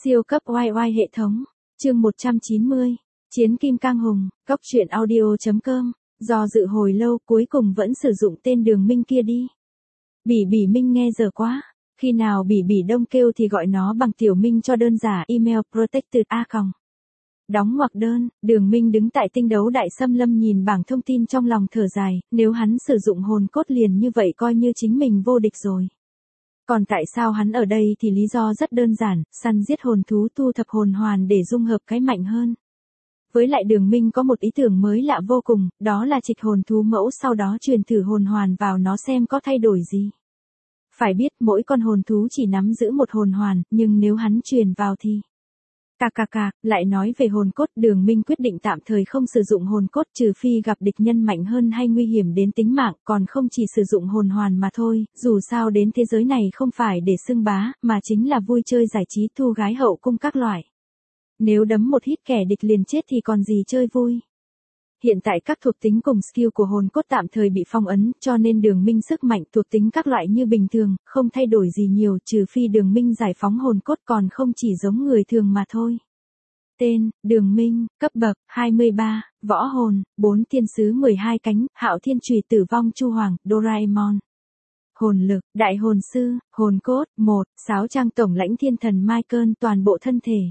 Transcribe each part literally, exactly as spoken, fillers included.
Siêu cấp oai oai hệ thống, chương một trăm chín mươi, Chiến Kim Cang Hùng, Cóc truyện audio chấm com, do dự hồi lâu cuối cùng vẫn sử dụng tên Đường Minh kia đi. Bỉ Bỉ Minh nghe giờ quá, khi nào Bỉ Bỉ Đông kêu thì gọi nó bằng Tiểu Minh cho đơn giả email protected a còng. Đóng ngoặc đơn, Đường Minh đứng tại tinh đấu đại xâm lâm nhìn bảng thông tin trong lòng thở dài, nếu hắn sử dụng hồn cốt liền như vậy coi như chính mình vô địch rồi. Còn tại sao hắn ở đây thì lý do rất đơn giản, săn giết hồn thú thu thập hồn hoàn để dung hợp cái mạnh hơn. Với lại Đường Minh có một ý tưởng mới lạ vô cùng, đó là trịch hồn thú mẫu sau đó truyền thử hồn hoàn vào nó xem có thay đổi gì. Phải biết mỗi con hồn thú chỉ nắm giữ một hồn hoàn, nhưng nếu hắn truyền vào thì... Cà cà cà, lại nói về hồn cốt, Đường Minh quyết định tạm thời không sử dụng hồn cốt trừ phi gặp địch nhân mạnh hơn hay nguy hiểm đến tính mạng, còn không chỉ sử dụng hồn hoàn mà thôi, dù sao đến thế giới này không phải để xưng bá, mà chính là vui chơi giải trí thu gái hậu cung các loại. Nếu đấm một hít kẻ địch liền chết thì còn gì chơi vui. Hiện tại các thuộc tính cùng skill của hồn cốt tạm thời bị phong ấn, cho nên Đường Minh sức mạnh thuộc tính các loại như bình thường, không thay đổi gì nhiều, trừ phi Đường Minh giải phóng hồn cốt còn không chỉ giống người thường mà thôi. Tên, Đường Minh, cấp bậc, hai mươi ba, võ hồn, bốn thiên sứ mười hai cánh, hạo thiên chùy tử vong chu hoàng, Doraemon. Hồn lực, đại hồn sư, hồn cốt, một, sáu trang tổng lãnh thiên thần Michael toàn bộ thân thể.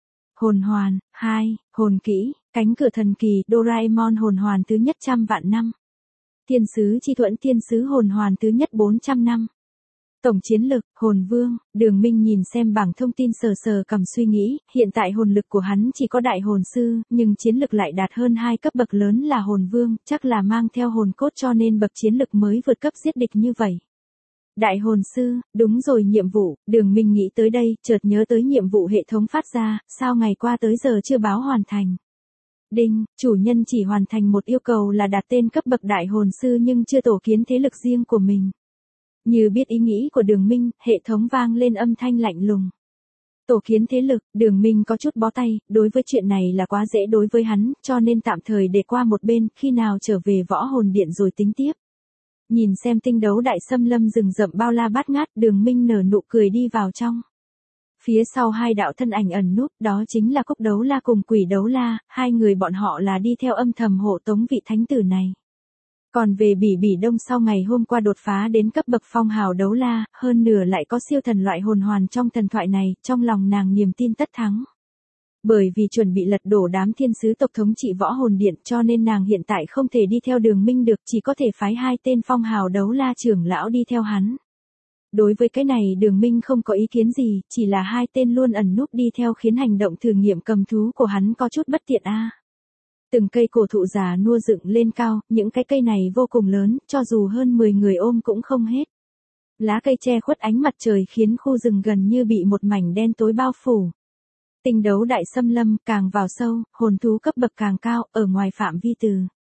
Hồn hoàn, hai, hồn kỹ, cánh cửa thần kỳ, Doraemon hồn hoàn thứ nhất trăm vạn năm. Thiên sứ chi thuẫn thiên sứ hồn hoàn thứ nhất bốn trăm năm. Tổng chiến lực, hồn vương, Đường Minh nhìn xem bảng thông tin sờ sờ cầm suy nghĩ, hiện tại hồn lực của hắn chỉ có đại hồn sư, nhưng chiến lực lại đạt hơn hai cấp bậc lớn là hồn vương, chắc là mang theo hồn cốt cho nên bậc chiến lực mới vượt cấp giết địch như vậy. Đại hồn sư, đúng rồi nhiệm vụ, Đường Minh nghĩ tới đây, chợt nhớ tới nhiệm vụ hệ thống phát ra, sao ngày qua tới giờ chưa báo hoàn thành. Đinh, chủ nhân chỉ hoàn thành một yêu cầu là đạt tên cấp bậc đại hồn sư nhưng chưa tổ kiến thế lực riêng của mình. Như biết ý nghĩ của Đường Minh, hệ thống vang lên âm thanh lạnh lùng. Tổ kiến thế lực, Đường Minh có chút bó tay, đối với chuyện này là quá dễ đối với hắn, cho nên tạm thời để qua một bên, khi nào trở về võ hồn điện rồi tính tiếp. Nhìn xem tinh đấu đại xâm lâm rừng rậm bao la bát ngát, Đường Minh nở nụ cười đi vào trong. Phía sau hai đạo thân ảnh ẩn núp, đó chính là Cúc Đấu La cùng Quỷ Đấu La, hai người bọn họ là đi theo âm thầm hộ tống vị thánh tử này. Còn về Bỉ Bỉ Đông sau ngày hôm qua đột phá đến cấp bậc phong hào đấu la, hơn nửa lại có siêu thần loại hồn hoàn trong thần thoại này, trong lòng nàng niềm tin tất thắng. Bởi vì chuẩn bị lật đổ đám thiên sứ tộc thống trị võ hồn điện cho nên nàng hiện tại không thể đi theo Đường Minh được, chỉ có thể phái hai tên phong hào đấu la trưởng lão đi theo hắn. Đối với cái này Đường Minh không có ý kiến gì, chỉ là hai tên luôn ẩn núp đi theo khiến hành động thử nghiệm cầm thú của hắn có chút bất tiện a. À. Từng cây cổ thụ già nua dựng lên cao, những cái cây này vô cùng lớn, cho dù hơn mười người ôm cũng không hết. Lá cây che khuất ánh mặt trời khiến khu rừng gần như bị một mảnh đen tối bao phủ. Tinh đấu đại xâm lâm, càng vào sâu, hồn thú cấp bậc càng cao, ở ngoài phạm vi từ.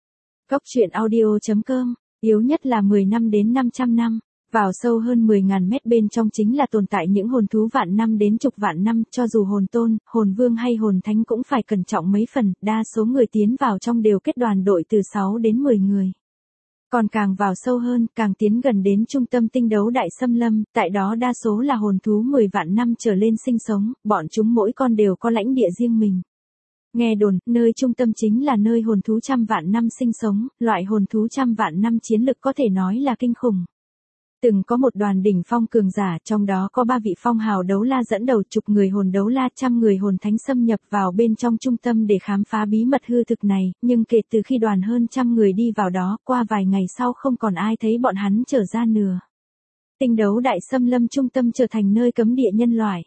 Cóc truyện audio chấm com, yếu nhất là mười năm đến năm trăm năm. Vào sâu hơn mười nghìn mét bên trong chính là tồn tại những hồn thú vạn năm đến chục vạn năm, cho dù hồn tôn, hồn vương hay hồn thánh cũng phải cẩn trọng mấy phần, đa số người tiến vào trong đều kết đoàn đội từ sáu đến mười người. Còn càng vào sâu hơn, càng tiến gần đến trung tâm tinh đấu đại xâm lâm, tại đó đa số là hồn thú mười vạn năm trở lên sinh sống, bọn chúng mỗi con đều có lãnh địa riêng mình. Nghe đồn, nơi trung tâm chính là nơi hồn thú trăm vạn năm sinh sống, loại hồn thú trăm vạn năm chiến lực có thể nói là kinh khủng. Từng có một đoàn đỉnh phong cường giả, trong đó có ba vị phong hào đấu la dẫn đầu, chục người hồn đấu la, trăm người hồn thánh xâm nhập vào bên trong trung tâm để khám phá bí mật hư thực này, nhưng kể từ khi đoàn hơn trăm người đi vào đó, qua vài ngày sau không còn ai thấy bọn hắn trở ra nữa. Tinh đấu đại xâm lâm trung tâm trở thành nơi cấm địa nhân loại.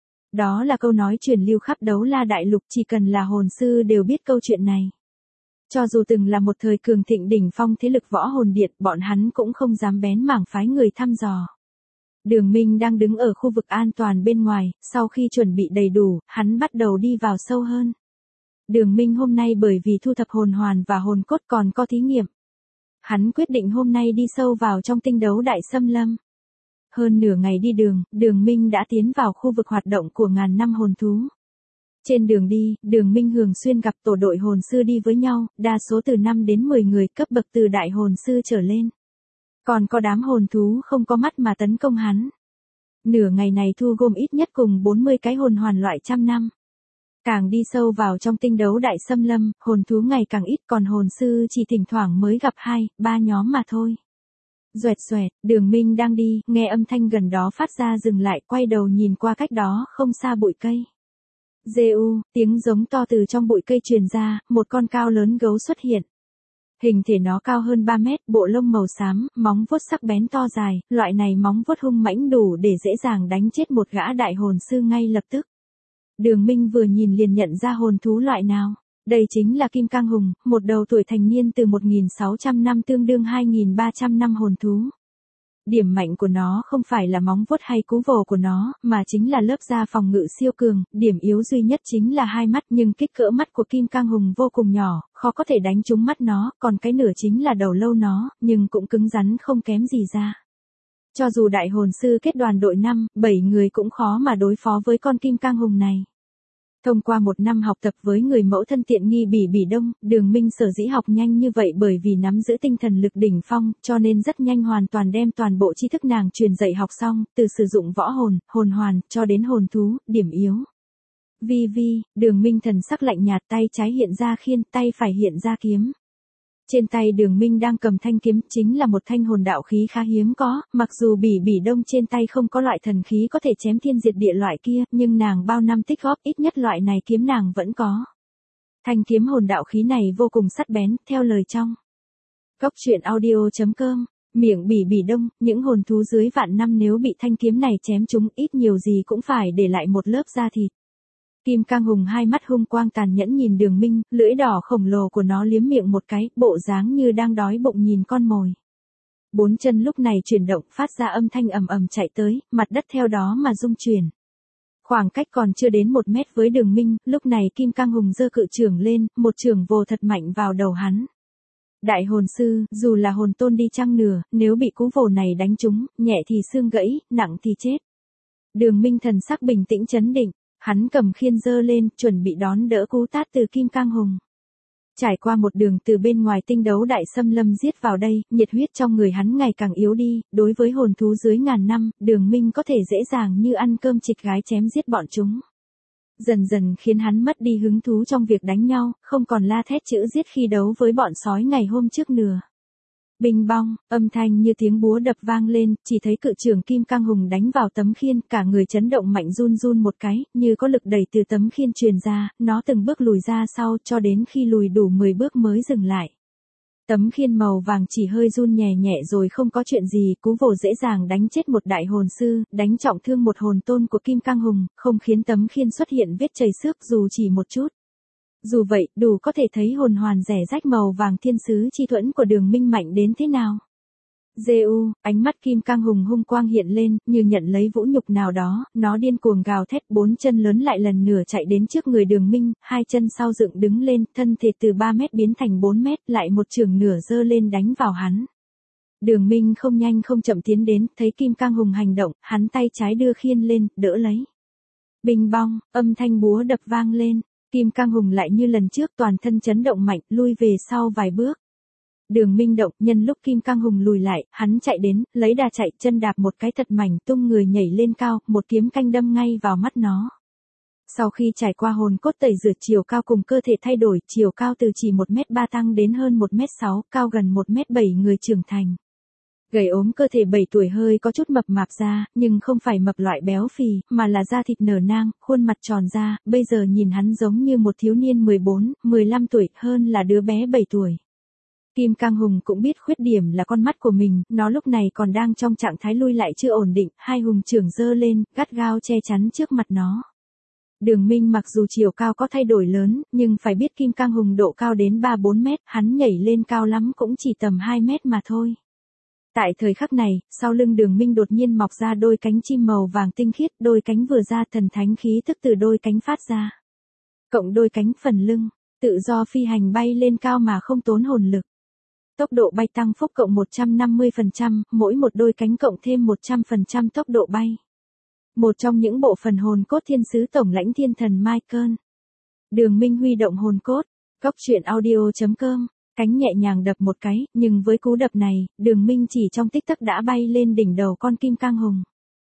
Đó là câu nói truyền lưu khắp đấu la đại lục, chỉ cần là hồn sư đều biết câu chuyện này. Cho dù từng là một thời cường thịnh đỉnh phong thế lực võ hồn điện, bọn hắn cũng không dám bén mảng phái người thăm dò. Đường Minh đang đứng ở khu vực an toàn bên ngoài, sau khi chuẩn bị đầy đủ, hắn bắt đầu đi vào sâu hơn. Đường Minh hôm nay bởi vì thu thập hồn hoàn và hồn cốt còn có thí nghiệm. Hắn quyết định hôm nay đi sâu vào trong tinh đấu đại xâm lâm. Hơn nửa ngày đi đường, Đường Minh đã tiến vào khu vực hoạt động của ngàn năm hồn thú. Trên đường đi, Đường Minh thường xuyên gặp tổ đội hồn sư đi với nhau, đa số từ năm đến mười người, cấp bậc từ đại hồn sư trở lên. Còn có đám hồn thú không có mắt mà tấn công hắn. Nửa ngày này thu gom ít nhất cùng bốn mươi cái hồn hoàn loại trăm năm. Càng đi sâu vào trong tinh đấu đại xâm lâm, hồn thú ngày càng ít, còn hồn sư chỉ thỉnh thoảng mới gặp hai, ba nhóm mà thôi. Duệt duệt, Đường Minh đang đi, nghe âm thanh gần đó phát ra dừng lại, quay đầu nhìn qua cách đó không xa bụi cây. Giê-u, tiếng giống to từ trong bụi cây truyền ra, một con cao lớn gấu xuất hiện. Hình thể nó cao hơn ba mét, bộ lông màu xám, móng vuốt sắc bén to dài, loại này móng vuốt hung mãnh đủ để dễ dàng đánh chết một gã đại hồn sư ngay lập tức. Đường Minh vừa nhìn liền nhận ra hồn thú loại nào. Đây chính là Kim Cang Hùng, một đầu tuổi thành niên từ một nghìn sáu trăm năm tương đương hai nghìn ba trăm năm hồn thú. Điểm mạnh của nó không phải là móng vuốt hay cú vồ của nó, mà chính là lớp da phòng ngự siêu cường, điểm yếu duy nhất chính là hai mắt, nhưng kích cỡ mắt của Kim Cang Hùng vô cùng nhỏ, khó có thể đánh trúng mắt nó, còn cái nửa chính là đầu lâu nó, nhưng cũng cứng rắn không kém gì ra. Cho dù đại hồn sư kết đoàn đội năm, bảy người cũng khó mà đối phó với con Kim Cang Hùng này. Thông qua một năm học tập với người mẫu thân tiện nghi Bỉ Bỉ Đông, Đường Minh sở dĩ học nhanh như vậy bởi vì nắm giữ tinh thần lực đỉnh phong, cho nên rất nhanh hoàn toàn đem toàn bộ tri thức nàng truyền dạy học xong, từ sử dụng võ hồn, hồn hoàn, cho đến hồn thú, điểm yếu. Vi vi, Đường Minh thần sắc lạnh nhạt, tay trái hiện ra khiên, tay phải hiện ra kiếm. Trên tay Đường Minh đang cầm thanh kiếm, chính là một thanh hồn đạo khí khá hiếm có, mặc dù Bỉ Bỉ Đông trên tay không có loại thần khí có thể chém thiên diệt địa loại kia, nhưng nàng bao năm tích góp, ít nhất loại này kiếm nàng vẫn có. Thanh kiếm hồn đạo khí này vô cùng sắc bén, theo lời trong Cốc truyện audio chấm com, miệng Bỉ Bỉ Đông, những hồn thú dưới vạn năm nếu bị thanh kiếm này chém trúng, ít nhiều gì cũng phải để lại một lớp da thịt. Kim Cang Hùng hai mắt hung quang tàn nhẫn nhìn Đường Minh, lưỡi đỏ khổng lồ của nó liếm miệng một cái, bộ dáng như đang đói bụng nhìn con mồi. Bốn chân lúc này chuyển động, phát ra âm thanh ầm ầm chạy tới, mặt đất theo đó mà rung chuyển. Khoảng cách còn chưa đến một mét với Đường Minh, lúc này Kim Cang Hùng giơ cự chưởng lên, một chưởng vồ thật mạnh vào đầu hắn. Đại hồn sư, dù là hồn tôn đi chăng nửa, nếu bị cú vồ này đánh trúng, nhẹ thì xương gãy, nặng thì chết. Đường Minh thần sắc bình tĩnh chấn định. Hắn cầm khiên giơ lên, chuẩn bị đón đỡ cú tát từ Kim Cang Hùng. Trải qua một đường từ bên ngoài tinh đấu đại xâm lâm giết vào đây, nhiệt huyết trong người hắn ngày càng yếu đi, đối với hồn thú dưới ngàn năm, Đường Minh có thể dễ dàng như ăn cơm chịch gái chém giết bọn chúng. Dần dần khiến hắn mất đi hứng thú trong việc đánh nhau, không còn la thét chữ giết khi đấu với bọn sói ngày hôm trước nữa. Binh bong, âm thanh như tiếng búa đập vang lên, chỉ thấy cự trưởng Kim Cang Hùng đánh vào tấm khiên, cả người chấn động mạnh run run một cái, như có lực đẩy từ tấm khiên truyền ra, nó từng bước lùi ra sau cho đến khi lùi đủ mười bước mới dừng lại. Tấm khiên màu vàng chỉ hơi run nhẹ nhẹ rồi không có chuyện gì, cú vồ dễ dàng đánh chết một đại hồn sư, đánh trọng thương một hồn tôn của Kim Cang Hùng, không khiến tấm khiên xuất hiện vết chảy xước dù chỉ một chút. Dù vậy, đủ có thể thấy hồn hoàn rẻ rách màu vàng thiên sứ chi thuẫn của Đường Minh mạnh đến thế nào. Giê-u, ánh mắt Kim Cang Hùng hung quang hiện lên, như nhận lấy vũ nhục nào đó, nó điên cuồng gào thét, bốn chân lớn lại lần nửa chạy đến trước người Đường Minh, hai chân sau dựng đứng lên, thân thể từ ba mét biến thành bốn mét, lại một chưởng nửa giơ lên đánh vào hắn. Đường Minh không nhanh không chậm tiến đến, thấy Kim Cang Hùng hành động, hắn tay trái đưa khiên lên, đỡ lấy. Bình bong, âm thanh búa đập vang lên. Kim Cang Hùng lại như lần trước toàn thân chấn động mạnh, lui về sau vài bước. Đường Minh động, nhân lúc Kim Cang Hùng lùi lại, hắn chạy đến, lấy đà chạy, chân đạp một cái thật mảnh, tung người nhảy lên cao, một kiếm canh đâm ngay vào mắt nó. Sau khi trải qua hồn cốt tẩy rửa, chiều cao cùng cơ thể thay đổi, chiều cao từ chỉ một mét ba tăng đến hơn một mét sáu, cao gần một mét bảy người trưởng thành. Gầy ốm, cơ thể bảy tuổi hơi có chút mập mạp ra, nhưng không phải mập loại béo phì, mà là da thịt nở nang, khuôn mặt tròn ra, bây giờ nhìn hắn giống như một thiếu niên mười bốn, mười lăm tuổi, hơn là đứa bé bảy tuổi. Kim Cang Hùng cũng biết khuyết điểm là con mắt của mình, nó lúc này còn đang trong trạng thái lui lại chưa ổn định, hai hùng trưởng giơ lên, gắt gao che chắn trước mặt nó. Đường Minh mặc dù chiều cao có thay đổi lớn, nhưng phải biết Kim Cang Hùng độ cao đến ba bốn mét, hắn nhảy lên cao lắm cũng chỉ tầm hai mét mà thôi. Tại thời khắc này, sau lưng Đường Minh đột nhiên mọc ra đôi cánh chim màu vàng tinh khiết, đôi cánh vừa ra thần thánh khí tức từ đôi cánh phát ra. Cộng đôi cánh phần lưng, tự do phi hành bay lên cao mà không tốn hồn lực. Tốc độ bay tăng phúc cộng một trăm năm mươi phần trăm, mỗi một đôi cánh cộng thêm một trăm phần trăm tốc độ bay. Một trong những bộ phận hồn cốt thiên sứ tổng lãnh thiên thần Michael. Đường Minh huy động hồn cốt, Cốc truyện audio chấm com. Cánh nhẹ nhàng đập một cái, nhưng với cú đập này, Đường Minh chỉ trong tích tắc đã bay lên đỉnh đầu con Kim Cang Hùng.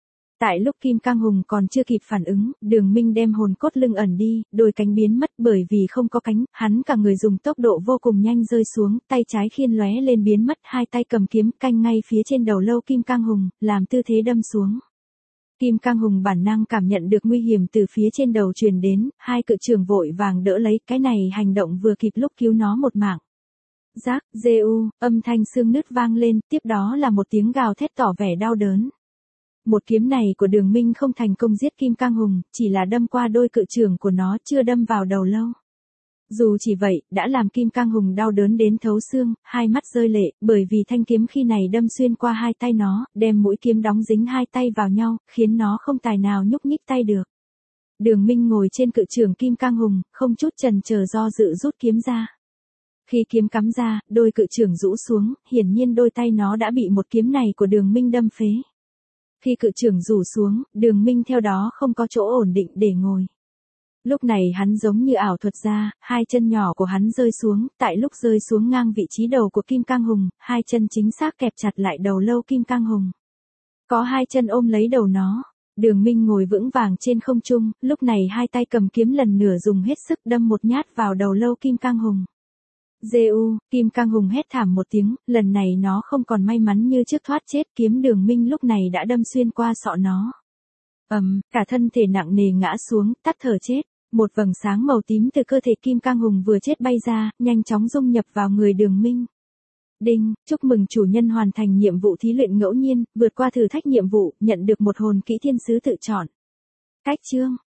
Tại lúc Kim Cang Hùng còn chưa kịp phản ứng, Đường Minh đem hồn cốt lưng ẩn đi, đôi cánh biến mất bởi vì không có cánh, hắn cả người dùng tốc độ vô cùng nhanh rơi xuống, tay trái khiên lóe lên biến mất, hai tay cầm kiếm canh ngay phía trên đầu lâu Kim Cang Hùng, làm tư thế đâm xuống. Kim Cang Hùng bản năng cảm nhận được nguy hiểm từ phía trên đầu truyền đến, hai cự trưởng vội vàng đỡ lấy, cái này hành động vừa kịp lúc cứu nó một mạng. Rác, dê u, âm thanh xương nứt vang lên, tiếp đó là một tiếng gào thét tỏ vẻ đau đớn. Một kiếm này của Đường Minh không thành công giết Kim Cang Hùng, chỉ là đâm qua đôi cự trưởng của nó, chưa đâm vào đầu lâu. Dù chỉ vậy, đã làm Kim Cang Hùng đau đớn đến thấu xương, hai mắt rơi lệ, bởi vì thanh kiếm khi này đâm xuyên qua hai tay nó, đem mũi kiếm đóng dính hai tay vào nhau, khiến nó không tài nào nhúc nhích tay được. Đường Minh ngồi trên cự trưởng Kim Cang Hùng, không chút chần chờ do dự rút kiếm ra. Khi kiếm cắm ra, đôi cự trưởng rũ xuống, hiển nhiên đôi tay nó đã bị một kiếm này của Đường Minh đâm phế. Khi cự trưởng rủ xuống, Đường Minh theo đó không có chỗ ổn định để ngồi. Lúc này hắn giống như ảo thuật ra, hai chân nhỏ của hắn rơi xuống, tại lúc rơi xuống ngang vị trí đầu của Kim Cang Hùng, hai chân chính xác kẹp chặt lại đầu lâu Kim Cang Hùng. Có hai chân ôm lấy đầu nó, Đường Minh ngồi vững vàng trên không trung, lúc này hai tay cầm kiếm lần nửa dùng hết sức đâm một nhát vào đầu lâu Kim Cang Hùng. Dê u, Kim Cang Hùng hét thảm một tiếng, lần này nó không còn may mắn như trước thoát chết, kiếm Đường Minh lúc này đã đâm xuyên qua sọ nó. Ầm, um, cả thân thể nặng nề ngã xuống, tắt thở chết. Một vầng sáng màu tím từ cơ thể Kim Cang Hùng vừa chết bay ra, nhanh chóng dung nhập vào người Đường Minh. Đinh, chúc mừng chủ nhân hoàn thành nhiệm vụ thí luyện ngẫu nhiên, vượt qua thử thách nhiệm vụ, nhận được một hồn kỹ thiên sứ tự chọn. Cách chương